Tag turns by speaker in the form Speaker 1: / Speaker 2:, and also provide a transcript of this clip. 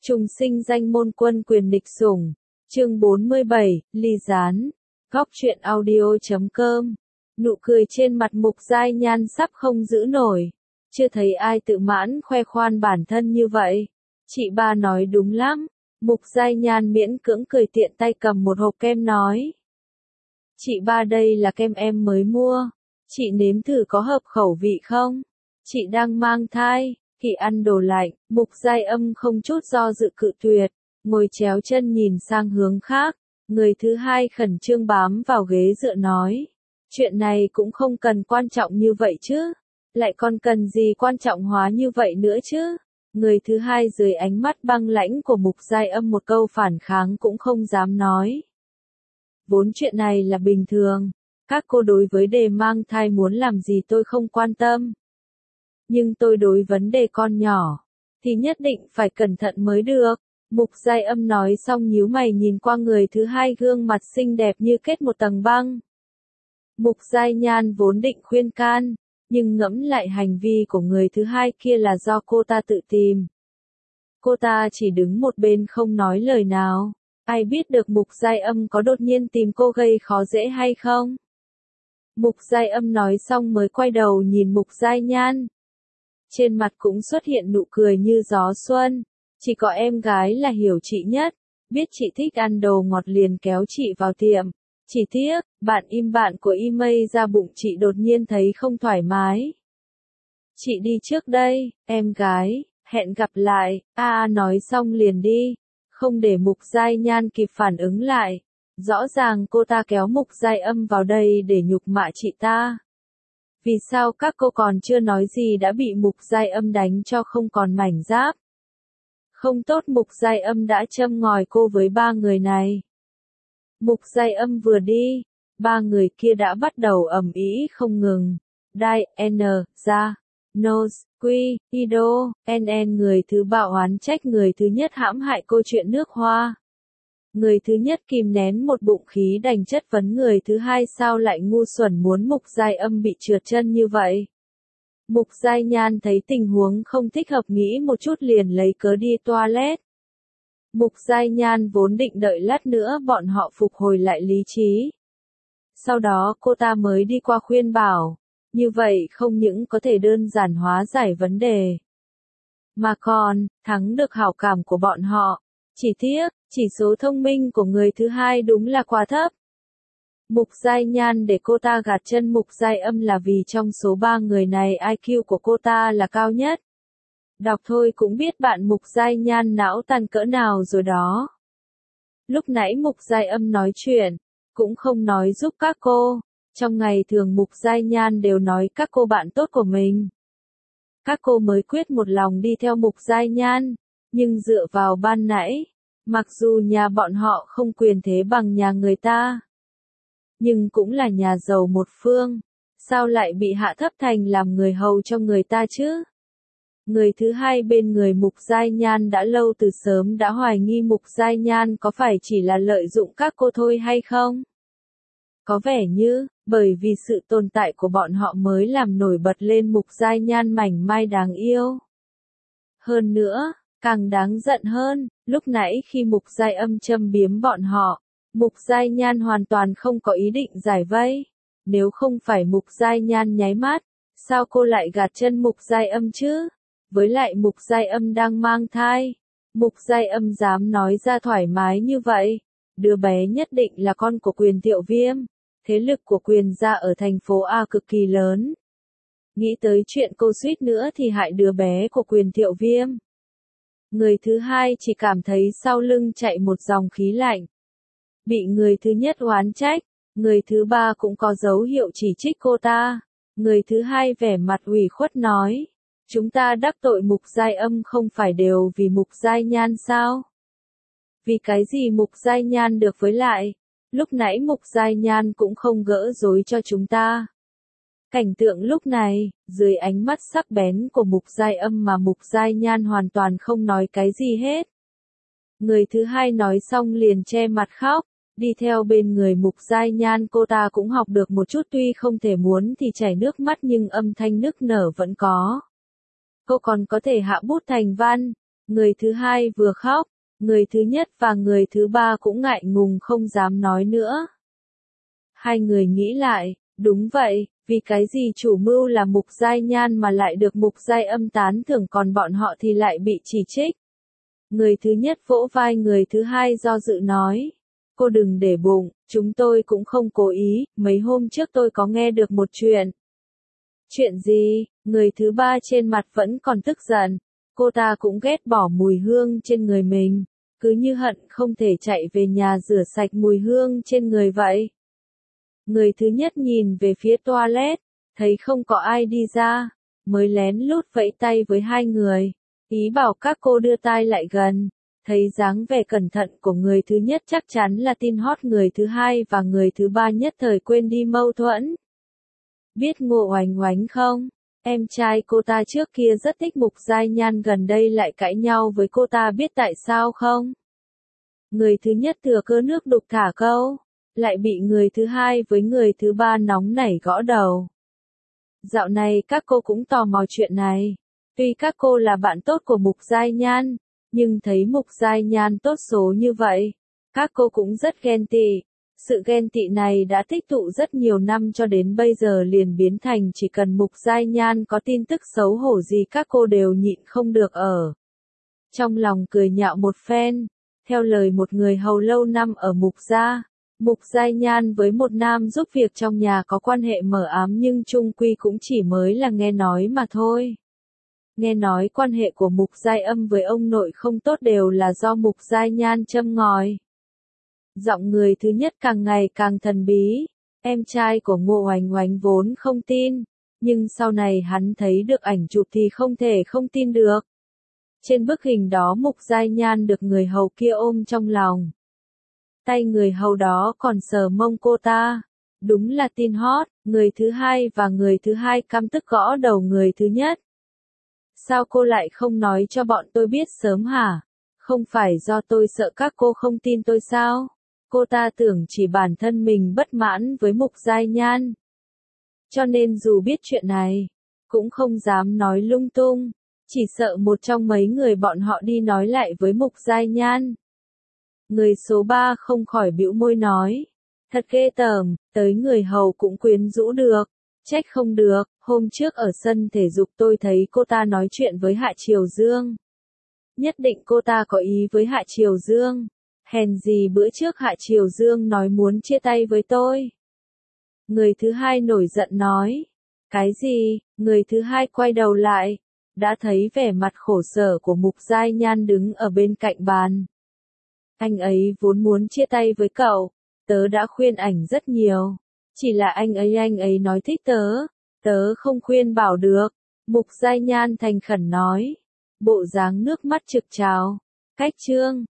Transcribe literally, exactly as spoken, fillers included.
Speaker 1: Trùng sinh danh môn quân quyền địch sủng. Chương bốn mươi bảy, ly gián. Góc truyện audio chấm com. Nụ cười trên mặt Mục Giai Nhan sắp không giữ nổi. Chưa thấy ai tự mãn khoe khoan bản thân như vậy. Chị ba nói đúng lắm. Mục Giai Nhan miễn cưỡng cười tiện tay cầm một hộp kem nói. Chị ba đây là kem em mới mua. Chị nếm thử có hợp khẩu vị không? Chị đang mang thai. Khi ăn đồ lạnh, Mục Giai Âm không chút do dự cự tuyệt, ngồi chéo chân nhìn sang hướng khác. Người thứ hai khẩn trương bám vào ghế dựa nói. Chuyện này cũng không cần quan trọng như vậy chứ. Lại còn cần gì quan trọng hóa như vậy nữa chứ. Người thứ hai dưới ánh mắt băng lãnh của Mục Giai Âm một câu phản kháng cũng không dám nói. Vốn chuyện này là bình thường. Các cô đối với đề mang thai muốn làm gì tôi không quan tâm. Nhưng tôi đối vấn đề con nhỏ, thì nhất định phải cẩn thận mới được. Mục Giai Âm nói xong nhíu mày nhìn qua người thứ hai gương mặt xinh đẹp như kết một tầng băng. Mục Giai Nhan vốn định khuyên can, nhưng ngẫm lại hành vi của người thứ hai kia là do cô ta tự tìm. Cô ta chỉ đứng một bên không nói lời nào. Ai biết được Mục Giai Âm có đột nhiên tìm cô gây khó dễ hay không? Mục Giai Âm nói xong mới quay đầu nhìn Mục Giai Nhan. Trên mặt cũng xuất hiện nụ cười như gió xuân. Chỉ có em gái là hiểu chị nhất. Biết chị thích ăn đồ ngọt liền kéo chị vào tiệm. Chỉ tiếc, bạn im bạn của email ra bụng chị đột nhiên thấy không thoải mái. Chị đi trước đây, em gái, hẹn gặp lại. A a nói xong liền đi. Không để Mục Giai Nhan kịp phản ứng lại. Rõ ràng cô ta kéo Mục Giai Âm vào đây để nhục mạ chị ta. Vì sao các cô còn chưa nói gì đã bị Mục Giai Âm đánh cho không còn mảnh giáp? Không tốt Mục Giai Âm đã châm ngòi cô với ba người này. Mục Giai Âm vừa đi, ba người kia đã bắt đầu ầm ĩ không ngừng. Đai, N, ra, Nose, Quy, Ido, N N người thứ ba oán trách người thứ nhất hãm hại cô chuyện nước hoa. Người thứ nhất kìm nén một bụng khí đành chất vấn người thứ hai sao lại ngu xuẩn muốn Mục Giai Âm bị trượt chân như vậy. Mục Giai Nhan thấy tình huống không thích hợp nghĩ một chút liền lấy cớ đi toilet. Mục Giai Nhan vốn định đợi lát nữa bọn họ phục hồi lại lý trí. Sau đó cô ta mới đi qua khuyên bảo, như vậy không những có thể đơn giản hóa giải vấn đề, mà còn, thắng được hảo cảm của bọn họ. Chỉ tiếc, chỉ số thông minh của người thứ hai đúng là quá thấp. Mục Giai Nhan để cô ta gạt chân Mục Giai Âm là vì trong số ba người này I Q của cô ta là cao nhất. Đọc thôi cũng biết bạn Mục Giai Nhan não tàn cỡ nào rồi đó. Lúc nãy Mục Giai Âm nói chuyện, cũng không nói giúp các cô. Trong ngày thường Mục Giai Nhan đều nói các cô bạn tốt của mình. Các cô mới quyết một lòng đi theo Mục Giai Nhan. Nhưng dựa vào ban nãy, mặc dù nhà bọn họ không quyền thế bằng nhà người ta, nhưng cũng là nhà giàu một phương, sao lại bị hạ thấp thành làm người hầu cho người ta chứ? Người thứ hai bên người Mục Giai Nhan đã lâu từ sớm đã hoài nghi Mục Giai Nhan có phải chỉ là lợi dụng các cô thôi hay không? Có vẻ như, bởi vì sự tồn tại của bọn họ mới làm nổi bật lên Mục Giai Nhan mảnh mai đáng yêu. Hơn nữa, càng đáng giận hơn, lúc nãy khi Mục Giai Âm châm biếm bọn họ, Mục Giai Nhan hoàn toàn không có ý định giải vây. Nếu không phải Mục Giai Nhan nháy mắt, sao cô lại gạt chân Mục Giai Âm chứ? Với lại Mục Giai Âm đang mang thai. Mục Giai Âm dám nói ra thoải mái như vậy. Đứa bé nhất định là con của Quyền Thiệu Viêm. Thế lực của Quyền gia ở thành phố A cực kỳ lớn. Nghĩ tới chuyện cô suýt nữa thì hại đứa bé của Quyền Thiệu Viêm. Người thứ hai chỉ cảm thấy sau lưng chạy một dòng khí lạnh. Bị người thứ nhất oán trách, người thứ ba cũng có dấu hiệu chỉ trích cô ta. Người thứ hai vẻ mặt ủy khuất nói, chúng ta đắc tội Mục Giai Âm không phải đều vì Mục Giai Nhan sao? Vì cái gì Mục Giai Nhan được với lại? Lúc nãy Mục Giai Nhan cũng không gỡ rối cho chúng ta. Cảnh tượng lúc này, dưới ánh mắt sắc bén của Mục Giai Âm mà Mục Giai Nhan hoàn toàn không nói cái gì hết. Người thứ hai nói xong liền che mặt khóc, đi theo bên người Mục Giai Nhan cô ta cũng học được một chút tuy không thể muốn thì chảy nước mắt nhưng âm thanh nức nở vẫn có. Cô còn có thể hạ bút thành văn. Người thứ hai vừa khóc, người thứ nhất và người thứ ba cũng ngại ngùng không dám nói nữa. Hai người nghĩ lại, đúng vậy, vì cái gì chủ mưu là Mục Giai Nhan mà lại được Mục Giai Âm tán thưởng còn bọn họ thì lại bị chỉ trích. Người thứ nhất vỗ vai người thứ hai do dự nói. Cô đừng để bụng, chúng tôi cũng không cố ý, mấy hôm trước tôi có nghe được một chuyện. Chuyện gì? Người thứ ba trên mặt vẫn còn tức giận. Cô ta cũng ghét bỏ mùi hương trên người mình, cứ như hận không thể chạy về nhà rửa sạch mùi hương trên người vậy. Người thứ nhất nhìn về phía toilet, thấy không có ai đi ra, mới lén lút vẫy tay với hai người, ý bảo các cô đưa tai lại gần. Thấy dáng vẻ cẩn thận của người thứ nhất chắc chắn là tin hot người thứ hai và người thứ ba nhất thời quên đi mâu thuẫn. Biết Ngô Oánh Oánh không? Em trai cô ta trước kia rất thích Mục Giai Nhan, gần đây lại cãi nhau với cô ta, biết tại sao không? Người thứ nhất thừa cơ nước đục thả câu, lại bị người thứ hai với người thứ ba nóng nảy gõ đầu. Dạo này các cô cũng tò mò chuyện này. Tuy các cô là bạn tốt của Mục Giai Nhan, nhưng thấy Mục Giai Nhan tốt số như vậy, các cô cũng rất ghen tị. Sự ghen tị này đã tích tụ rất nhiều năm cho đến bây giờ liền biến thành chỉ cần Mục Giai Nhan có tin tức xấu hổ gì các cô đều nhịn không được ở trong lòng cười nhạo một phen. Theo lời một người hầu lâu năm ở Mục gia, Mục Giai Nhan với một nam giúp việc trong nhà có quan hệ mờ ám nhưng chung quy cũng chỉ mới là nghe nói mà thôi. Nghe nói quan hệ của Mục Giai Âm với ông nội không tốt đều là do Mục Giai Nhan châm ngòi. Giọng người thứ nhất càng ngày càng thần bí, em trai của Ngô Oánh Oánh vốn không tin, nhưng sau này hắn thấy được ảnh chụp thì không thể không tin được. Trên bức hình đó Mục Giai Nhan được người hầu kia ôm trong lòng. Tay người hầu đó còn sờ mông cô ta. Đúng là tin hot, người thứ hai và người thứ hai căm tức gõ đầu người thứ nhất. Sao cô lại không nói cho bọn tôi biết sớm hả? Không phải do tôi sợ các cô không tin tôi sao? Cô ta tưởng chỉ bản thân mình bất mãn với Mục Giai Nhan. Cho nên dù biết chuyện này, cũng không dám nói lung tung, chỉ sợ một trong mấy người bọn họ đi nói lại với Mục Giai Nhan. Người số ba không khỏi bĩu môi nói, thật ghê tởm, tới người hầu cũng quyến rũ được, trách không được, hôm trước ở sân thể dục tôi thấy cô ta nói chuyện với Hạ Triều Dương. Nhất định cô ta có ý với Hạ Triều Dương, hèn gì bữa trước Hạ Triều Dương nói muốn chia tay với tôi. Người thứ hai nổi giận nói, cái gì? Người thứ hai quay đầu lại, đã thấy vẻ mặt khổ sở của Mục Giai Nhan đứng ở bên cạnh bàn. Anh ấy vốn muốn chia tay với cậu, tớ đã khuyên ảnh rất nhiều, chỉ là anh ấy anh ấy nói thích tớ, tớ không khuyên bảo được. Mục Giai Nhan thành khẩn nói, bộ dáng nước mắt trực trào. Cách chương